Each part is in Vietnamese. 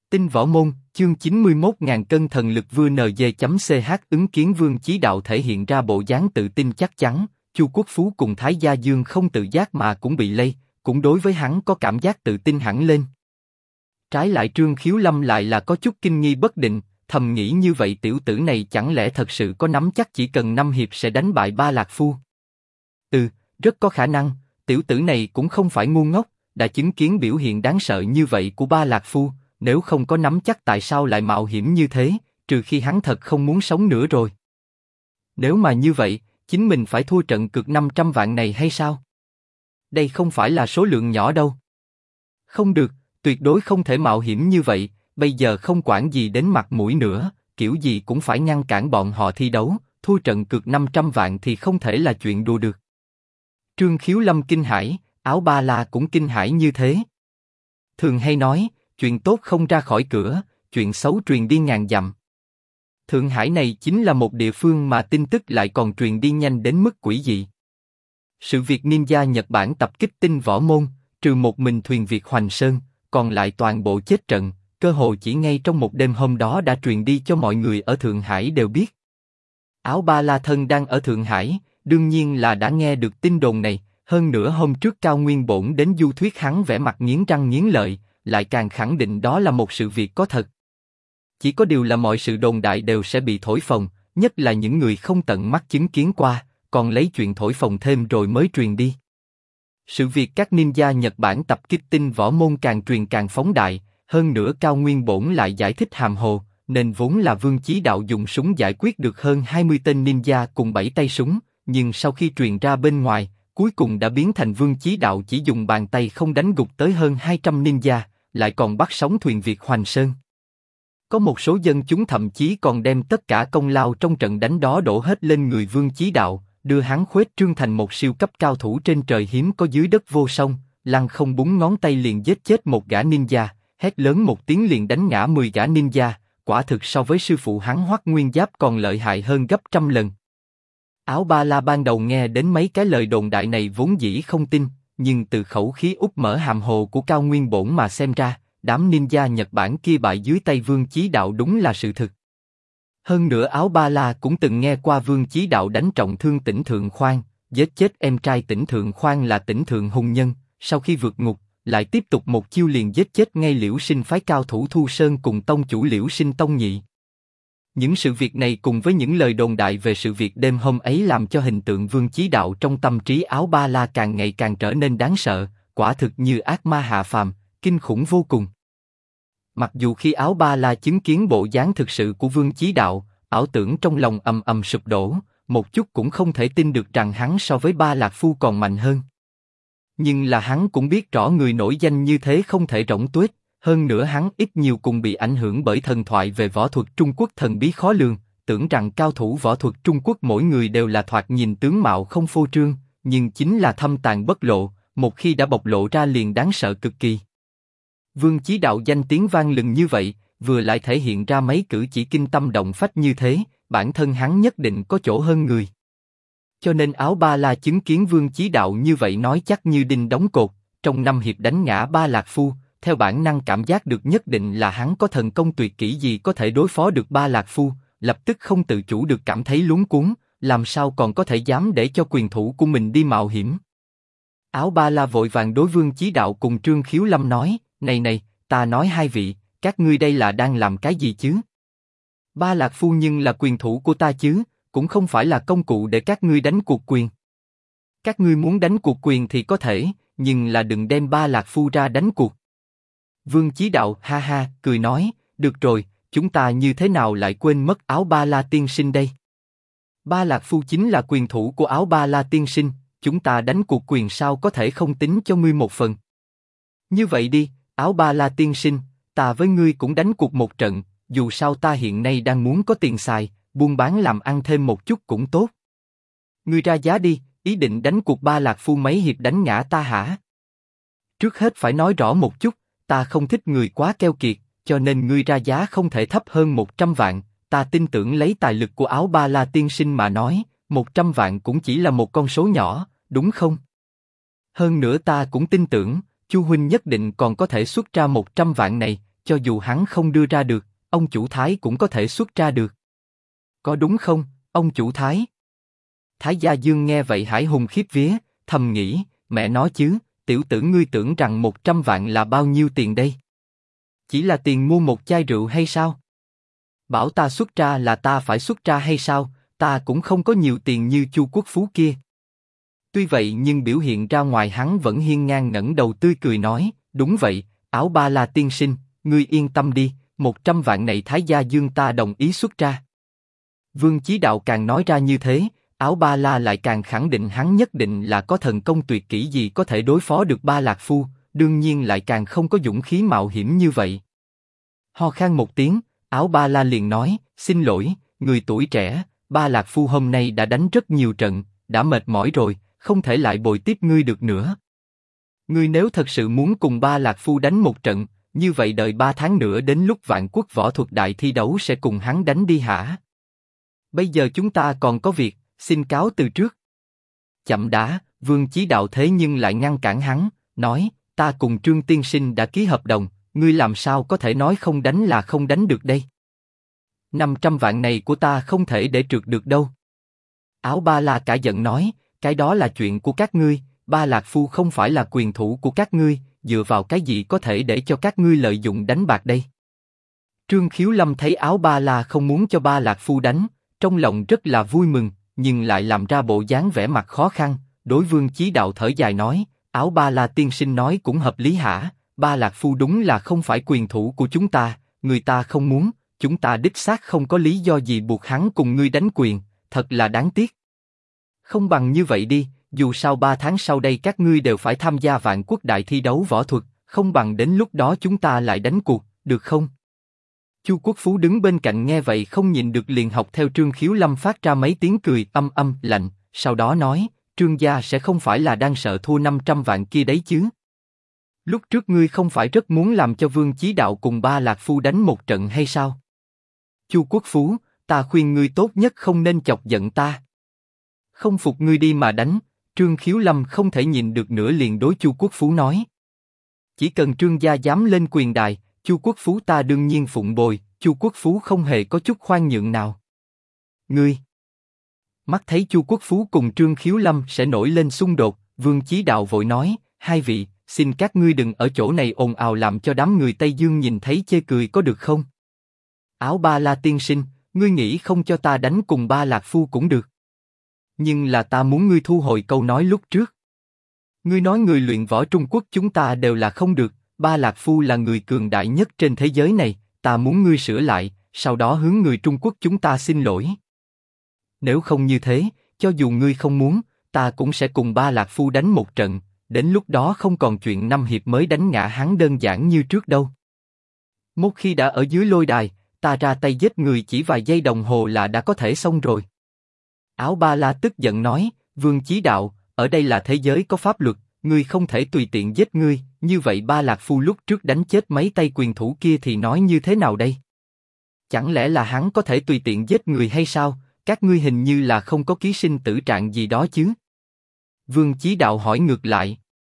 Tinh Võ Môn, chương 91.000 cân thần lực VNG.ch ứng kiến Vương Chí Đạo thể hiện ra bộ dáng tự tin chắc chắn, Chu Quốc Phú cùng Thái Gia Dương không tự giác mà cũng bị lây, cũng đối với hắn có cảm giác tự tin hẳn lên. Trái lại Trương Khiếu Lâm lại là có chút kinh nghi bất định, thầm nghĩ như vậy tiểu tử này chẳng lẽ thật sự có nắm chắc chỉ cần 5 hiệp sẽ đánh bại Ba Lạc Phu? Rất có khả năng, tiểu tử này cũng không phải ngu ngốc, đã chứng kiến biểu hiện đáng sợ như vậy của Ba Lạc Phu, nếu không có nắm chắc tại sao lại mạo hiểm như thế, trừ khi hắn thật không muốn sống nữa rồi. Nếu mà như vậy, chính mình phải thua trận cược 500 vạn này hay sao? Đây không phải là số lượng nhỏ đâu. Không được, tuyệt đối không thể mạo hiểm như vậy, bây giờ không quản gì đến mặt mũi nữa, kiểu gì cũng phải ngăn cản bọn họ thi đấu, thua trận cược 500 vạn thì không thể là chuyện đùa được. Trương Khiếu Lâm kinh hãi, Áo Ba La cũng kinh hãi như thế. Thường hay nói, chuyện tốt không ra khỏi cửa, chuyện xấu truyền đi ngàn dặm. Thượng Hải này chính là một địa phương mà tin tức lại còn truyền đi nhanh đến mức quỷ dị. Sự việc ninja Nhật Bản tập kích Tinh Võ Môn, trừ một mình thuyền Việt Hoành Sơn, còn lại toàn bộ chết trận, cơ hồ chỉ ngay trong một đêm hôm đó đã truyền đi cho mọi người ở Thượng Hải đều biết. Áo Ba La thân đang ở Thượng Hải, đương nhiên là đã nghe được tin đồn này, hơn nữa hôm trước Cao Nguyên Bổn đến du thuyết hắn vẻ mặt nghiến răng nghiến lợi, lại càng khẳng định đó là một sự việc có thật. Chỉ có điều là mọi sự đồn đại đều sẽ bị thổi phồng, nhất là những người không tận mắt chứng kiến qua, còn lấy chuyện thổi phồng thêm rồi mới truyền đi. Sự việc các ninja Nhật Bản tập kích Tinh Võ Môn càng truyền càng phóng đại, hơn nữa Cao Nguyên Bổn lại giải thích hàm hồ, nên vốn là Vương Chí Đạo dùng súng giải quyết được hơn 20 tên ninja cùng 7 tay súng, nhưng sau khi truyền ra bên ngoài, cuối cùng đã biến thành Vương Chí Đạo chỉ dùng bàn tay không đánh gục tới hơn 200 ninja, lại còn bắt sống thuyền Việt Hoành Sơn. Có một số dân chúng thậm chí còn đem tất cả công lao trong trận đánh đó đổ hết lên người Vương Chí Đạo, đưa hắn khuếch trương thành một siêu cấp cao thủ trên trời hiếm có dưới đất vô song, lăng không búng ngón tay liền giết chết một gã ninja, hét lớn một tiếng liền đánh ngã 10 gã ninja, quả thực so với sư phụ hắn Hoắc Nguyên Giáp còn lợi hại hơn gấp trăm lần. Áo Ba La ban đầu nghe đến mấy cái lời đồn đại này vốn dĩ không tin, nhưng từ khẩu khí úp mở hàm hồ của Cao Nguyên Bổn mà xem ra, đám ninja Nhật Bản kia bại dưới tay Vương Chí Đạo đúng là sự thực. Hơn nữa Áo Ba La cũng từng nghe qua Vương Chí Đạo đánh trọng thương Tỉnh Thượng Khoan, giết chết em trai Tỉnh Thượng Khoan là Tỉnh Thượng Hùng Nhân, sau khi vượt ngục, lại tiếp tục một chiêu liền giết chết ngay Liễu Sinh phái cao thủ Thu Sơn cùng tông chủ Liễu Sinh tông nhị. Những sự việc này cùng với những lời đồn đại về sự việc đêm hôm ấy làm cho hình tượng Vương Chí Đạo trong tâm trí Áo Ba La càng ngày càng trở nên đáng sợ, quả thực như ác ma hạ phàm, kinh khủng vô cùng. Mặc dù khi Áo Ba La chứng kiến bộ dáng thực sự của Vương Chí Đạo, ảo tưởng trong lòng ầm ầm sụp đổ, một chút cũng không thể tin được rằng hắn so với Ba Lạc Phu còn mạnh hơn. Nhưng là hắn cũng biết rõ người nổi danh như thế không thể rỗng tuếch, hơn nữa hắn ít nhiều cũng bị ảnh hưởng bởi thần thoại về võ thuật Trung Quốc thần bí khó lường, tưởng rằng cao thủ võ thuật Trung Quốc mỗi người đều là thoạt nhìn tướng mạo không phô trương, nhưng chính là thâm tàng bất lộ, một khi đã bộc lộ ra liền đáng sợ cực kỳ. Vương Chí Đạo danh tiếng vang lừng như vậy, vừa lại thể hiện ra mấy cử chỉ kinh tâm động phách như thế, bản thân hắn nhất định có chỗ hơn người. Cho nên Áo Ba La chứng kiến Vương Chí Đạo như vậy nói chắc như đinh đóng cột, trong 5 hiệp đánh ngã Ba Lạc Phu, theo bản năng cảm giác được nhất định là hắn có thần công tuyệt kỹ gì có thể đối phó được Ba Lạc Phu, lập tức không tự chủ được cảm thấy luống cuống, làm sao còn có thể dám để cho quyền thủ của mình đi mạo hiểm. Áo Ba La vội vàng đối Vương Chí Đạo cùng Trương Khiếu Lâm nói, này, ta nói hai vị, các ngươi đây là đang làm cái gì chứ? Ba Lạc Phu nhưng là quyền thủ của ta chứ, cũng không phải là công cụ để các ngươi đánh cuộc quyền. Các ngươi muốn đánh cuộc quyền thì có thể, nhưng là đừng đem Ba Lạc Phu ra đánh cuộc. Vương Chí Đạo ha ha cười nói, được rồi, chúng ta như thế nào lại quên mất Áo Ba La tiên sinh đây? Ba Lạc Phu chính là quyền thủ của Áo Ba La tiên sinh, chúng ta đánh cuộc quyền sao có thể không tính cho ngươi một phần? Như vậy đi, Áo Ba La tiên sinh, ta với ngươi cũng đánh cuộc một trận, dù sao ta hiện nay đang muốn có tiền xài, buôn bán làm ăn thêm một chút cũng tốt. Ngươi ra giá đi, ý định đánh cuộc Ba Lạc Phu mấy hiệp đánh ngã ta hả? Trước hết phải nói rõ một chút, ta không thích người quá keo kiệt, cho nên ngươi ra giá không thể thấp hơn 100 vạn, ta tin tưởng lấy tài lực của Áo Ba La tiên sinh mà nói, 100 vạn cũng chỉ là một con số nhỏ, đúng không? Hơn nữa ta cũng tin tưởng, Chu huynh nhất định còn có thể xuất ra 100 vạn này, cho dù hắn không đưa ra được, ông chủ Thái cũng có thể xuất ra được. Có đúng không, ông chủ Thái? Thái Gia Dương nghe vậy hãi hùng khiếp vía, thầm nghĩ, mẹ nói chứ, tiểu tử ngươi tưởng rằng 100 vạn là bao nhiêu tiền đây? Chỉ là tiền mua một chai rượu hay sao? Bảo ta xuất ra là ta phải xuất ra hay sao? Ta cũng không có nhiều tiền như Chu Quốc Phú kia. Tuy vậy nhưng biểu hiện ra ngoài hắn vẫn hiên ngang ngẩng đầu tươi cười nói, đúng vậy, Áo Ba La tiên sinh, ngươi yên tâm đi, 100 vạn này Thái Gia Dương ta đồng ý xuất ra. Vương Chí Đạo càng nói ra như thế, Áo Ba La lại càng khẳng định hắn nhất định là có thần công tuyệt kỹ gì có thể đối phó được Ba Lạc Phu, đương nhiên lại càng không có dũng khí mạo hiểm như vậy. Ho khan một tiếng, Áo Ba La liền nói, xin lỗi, người tuổi trẻ, Ba Lạc Phu hôm nay đã đánh rất nhiều trận, đã mệt mỏi rồi, không thể lại bồi tiếp ngươi được nữa. Ngươi nếu thật sự muốn cùng Ba Lạc Phu đánh một trận, như vậy đợi 3 tháng nữa đến lúc Vạn Quốc võ thuật đại thi đấu sẽ cùng hắn đánh đi hả? Bây giờ chúng ta còn có việc, xin cáo từ trước. Chậm đã, Vương Chí Đạo thế nhưng lại ngăn cản hắn, nói, ta cùng Trương Tiên Sinh đã ký hợp đồng, ngươi làm sao có thể nói không đánh là không đánh được đây? 500 vạn này của ta không thể để trượt được đâu. Áo Ba La cả giận nói, cái đó là chuyện của các ngươi, Ba Lạc Phu không phải là quyền thủ của các ngươi, dựa vào cái gì có thể để cho các ngươi lợi dụng đánh bạc đây? Trương Khiếu Lâm thấy Áo Ba La không muốn cho Ba Lạc Phu đánh, trong lòng rất là vui mừng, nhưng lại làm ra bộ dáng vẻ mặt khó khăn, đối Vương Chí Đạo thở dài nói, Áo Ba La tiên sinh nói cũng hợp lý hả, Ba Lạc Phu đúng là không phải quyền thủ của chúng ta, người ta không muốn, chúng ta đích xác không có lý do gì buộc hắn cùng ngươi đánh quyền, thật là đáng tiếc. Không bằng như vậy đi, dù sao 3 tháng sau đây các ngươi đều phải tham gia Vạn Quốc đại thi đấu võ thuật, không bằng đến lúc đó chúng ta lại đánh cuộc, được không? Chu Quốc Phú đứng bên cạnh nghe vậy không nhịn được liền học theo Trương Khiếu Lâm phát ra mấy tiếng cười lạnh, sau đó nói, Trương gia sẽ không phải là đang sợ thua 500 vạn kia đấy chứ? Lúc trước ngươi không phải rất muốn làm cho Vương Chí Đạo cùng Ba Lạc Phu đánh một trận hay sao? Chu Quốc Phú, ta khuyên ngươi tốt nhất không nên chọc giận ta. Không phục ngươi đi mà đánh. Trương Khiếu Lâm không thể nhìn được nữa liền đối Chu Quốc Phú nói. Chỉ cần Trương gia dám lên quyền đài, Chu Quốc Phú ta đương nhiên phụng bồi. Chu Quốc Phú không hề có chút khoan nhượng nào. Ngươi. Mắt thấy Chu Quốc Phú cùng Trương Khiếu Lâm sẽ nổi lên xung đột, Vương Chí Đạo vội nói, hai vị, xin các ngươi đừng ở chỗ này ồn ào làm cho đám người Tây Dương nhìn thấy chê cười có được không? Áo Ba La tiên sinh, ngươi nghĩ không cho ta đánh cùng Ba Lạc Phu cũng được. Nhưng là ta muốn ngươi thu hồi câu nói lúc trước. Ngươi nói người luyện võ Trung Quốc chúng ta đều là không được, Ba Lạc Phu là người cường đại nhất trên thế giới này, ta muốn ngươi sửa lại, sau đó hướng người Trung Quốc chúng ta xin lỗi. Nếu không như thế, cho dù ngươi không muốn, ta cũng sẽ cùng Ba Lạc Phu đánh một trận, đến lúc đó không còn chuyện 5 hiệp mới đánh ngã hắn đơn giản như trước đâu. Một khi đã ở dưới lôi đài, ta ra tay giết người chỉ vài giây đồng hồ là đã có thể xong rồi. Áo Ba La tức giận nói, Vương Chí Đạo, ở đây là thế giới có pháp luật, ngươi không thể tùy tiện giết ngươi, như vậy Ba Lạc Phu lúc trước đánh chết mấy tay quyền thủ kia thì nói như thế nào đây? Chẳng lẽ là hắn có thể tùy tiện giết người hay sao? Các ngươi hình như là không có ký sinh tử trạng gì đó chứ? Vương Chí Đạo hỏi ngược lại.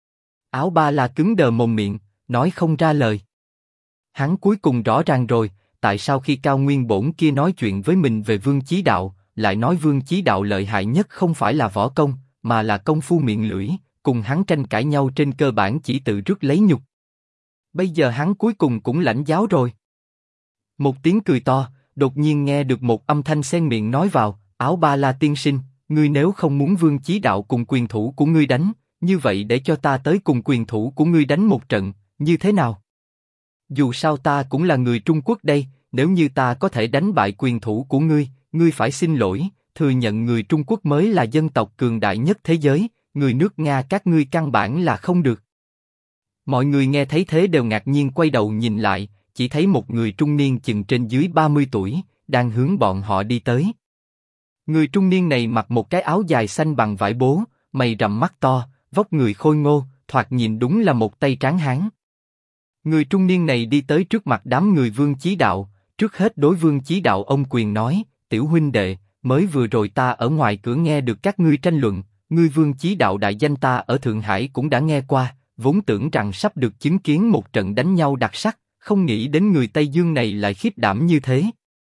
Áo Ba La cứng đờ mồm miệng, nói không ra lời. Hắn cuối cùng rõ ràng rồi, tại sao khi Cao Nguyên Bổn kia nói chuyện với mình về Vương Chí Đạo, lại nói Vương Chí Đạo lợi hại nhất không phải là võ công, mà là công phu miệng lưỡi, cùng hắn tranh cãi nhau trên cơ bản chỉ tự rước lấy nhục. Bây giờ hắn cuối cùng cũng lãnh giáo rồi. Một tiếng cười to, đột nhiên nghe được một âm thanh xen miệng nói vào, Áo Ba La tiên sinh, ngươi nếu không muốn Vương Chí Đạo cùng quyền thủ của ngươi đánh, như vậy để cho ta tới cùng quyền thủ của ngươi đánh một trận, như thế nào? Dù sao ta cũng là người Trung Quốc đây, nếu như ta có thể đánh bại quyền thủ của ngươi, ngươi phải xin lỗi, thừa nhận người Trung Quốc mới là dân tộc cường đại nhất thế giới, người nước Nga các ngươi căn bản là không được. Mọi người nghe thấy thế đều ngạc nhiên quay đầu nhìn lại, chỉ thấy một người trung niên chừng trên dưới 30 tuổi, đang hướng bọn họ đi tới. Người trung niên này mặc một cái áo dài xanh bằng vải bố, mày rậm mắt to, vóc người khôi ngô, thoạt nhìn đúng là một tay tráng hán. Người trung niên này đi tới trước mặt đám người Vương Chí Đạo, trước hết đối Vương Chí Đạo ôm quyền nói, tiểu huynh đệ, mới vừa rồi ta ở ngoài cửa nghe được các ngươi tranh luận, ngươi Vương Chí Đạo đại danh ta ở Thượng Hải cũng đã nghe qua, vốn tưởng rằng sắp được chứng kiến một trận đánh nhau đặc sắc, không nghĩ đến người Tây Dương này lại khiếp đảm như thế.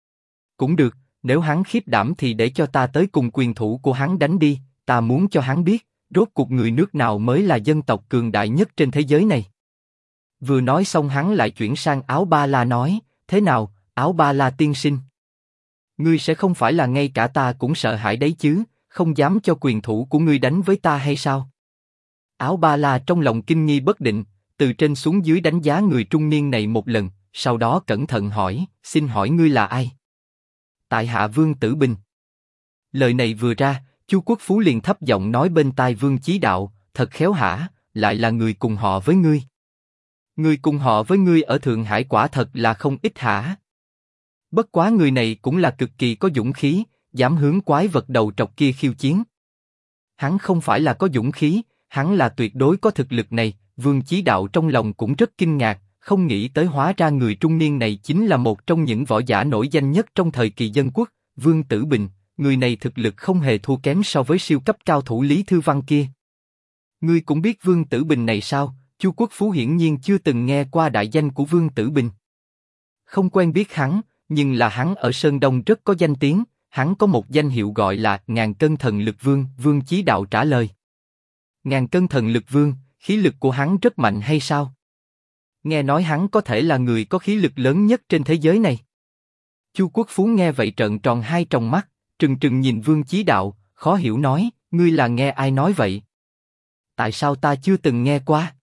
Cũng được, nếu hắn khiếp đảm thì để cho ta tới cùng quyền thủ của hắn đánh đi, ta muốn cho hắn biết, rốt cuộc người nước nào mới là dân tộc cường đại nhất trên thế giới này. Vừa nói xong hắn lại chuyển sang Áo Ba La nói, thế nào, Áo Ba La tiên sinh? Ngươi sẽ không phải là ngay cả ta cũng sợ hãi đấy chứ, không dám cho quyền thủ của ngươi đánh với ta hay sao? Áo Ba La trong lòng kinh nghi bất định, từ trên xuống dưới đánh giá người trung niên này một lần, sau đó cẩn thận hỏi, xin hỏi ngươi là ai? Tại hạ Vương Tử Bình. Lời này vừa ra, Chu Quốc Phú liền thấp giọng nói bên tai Vương Chí Đạo, thật khéo hả, lại là người cùng họ với ngươi. Người cùng họ với ngươi ở Thượng Hải quả thật là không ít hả? Bất quá người này cũng là cực kỳ có dũng khí, dám hướng quái vật đầu trọc kia khiêu chiến. Hắn không phải là có dũng khí, hắn là tuyệt đối có thực lực này. Vương Chí Đạo trong lòng cũng rất kinh ngạc, không nghĩ tới hóa ra người trung niên này chính là một trong những võ giả nổi danh nhất trong thời kỳ dân quốc, Vương Tử Bình. Người này thực lực không hề thua kém so với siêu cấp cao thủ Lý Thư Văn kia. Ngươi cũng biết Vương Tử Bình này sao? Chu Quốc Phú hiển nhiên chưa từng nghe qua đại danh của Vương Tử Bình. Không quen biết hắn, nhưng là hắn ở Sơn Đông rất có danh tiếng, hắn có một danh hiệu gọi là Ngàn Cân Thần Lực Vương. Vương Chí Đạo trả lời. Ngàn Cân Thần Lực Vương, khí lực của hắn rất mạnh hay sao? Nghe nói hắn có thể là người có khí lực lớn nhất trên thế giới này. Chu Quốc Phú nghe vậy trợn tròn hai tròng mắt, trừng trừng nhìn Vương Chí Đạo, khó hiểu nói, ngươi là nghe ai nói vậy? Tại sao ta chưa từng nghe qua?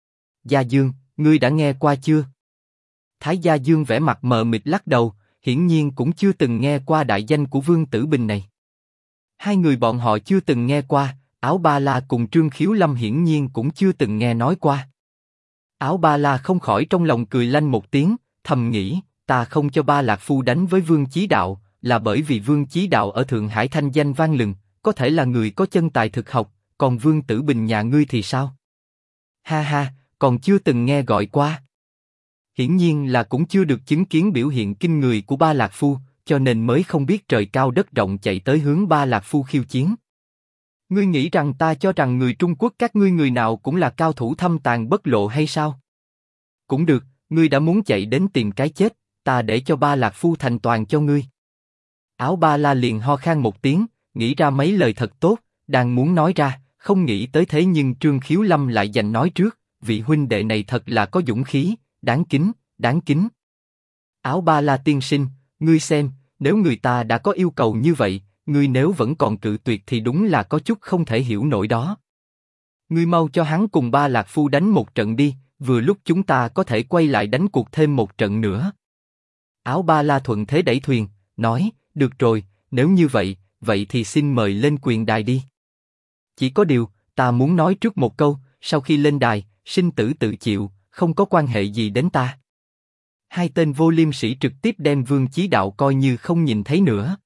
Gia Dương, ngươi đã nghe qua chưa? Thái Gia Dương vẻ mặt mờ mịt lắc đầu, hiển nhiên cũng chưa từng nghe qua đại danh của Vương Tử Bình này. Hai người bọn họ chưa từng nghe qua, Áo Ba La cùng Trương Khiếu Lâm hiển nhiên cũng chưa từng nghe nói qua. Áo Ba La không khỏi trong lòng cười lanh một tiếng, thầm nghĩ, ta không cho Ba Lạc Phu đánh với Vương Chí Đạo, là bởi vì Vương Chí Đạo ở Thượng Hải thanh danh vang lừng, có thể là người có chân tài thực học, còn Vương Tử Bình nhà ngươi thì sao? Ha ha, còn chưa từng nghe gọi qua. Hiển nhiên là cũng chưa được chứng kiến biểu hiện kinh người của Ba Lạc Phu, cho nên mới không biết trời cao đất rộng chạy tới hướng Ba Lạc Phu khiêu chiến. Ngươi nghĩ rằng ta cho rằng người Trung Quốc các ngươi người nào cũng là cao thủ thâm tàn bất lộ hay sao? Cũng được, ngươi đã muốn chạy đến tìm cái chết, ta để cho Ba Lạc Phu thành toàn cho ngươi. Áo Ba La liền ho khan một tiếng, nghĩ ra mấy lời thật tốt, đang muốn nói ra, không nghĩ tới thế nhưng Trương Khiếu Lâm lại giành nói trước, vị huynh đệ này thật là có dũng khí, đáng kính, đáng kính. Áo Ba La tiên sinh, ngươi xem, nếu người ta đã có yêu cầu như vậy, ngươi nếu vẫn còn cự tuyệt thì đúng là có chút không thể hiểu nổi đó. Ngươi mau cho hắn cùng Ba Lạc Phu đánh một trận đi, vừa lúc chúng ta có thể quay lại đánh cuộc thêm một trận nữa. Áo Ba La thuận thế đẩy thuyền, nói, được rồi, nếu như vậy, vậy thì xin mời lên quyền đài đi. Chỉ có điều, ta muốn nói trước một câu, sau khi lên đài, sinh tử tự chịu, không có quan hệ gì đến ta. Hai tên vô liêm sĩ trực tiếp đem Vương Chí Đạo coi như không nhìn thấy nữa.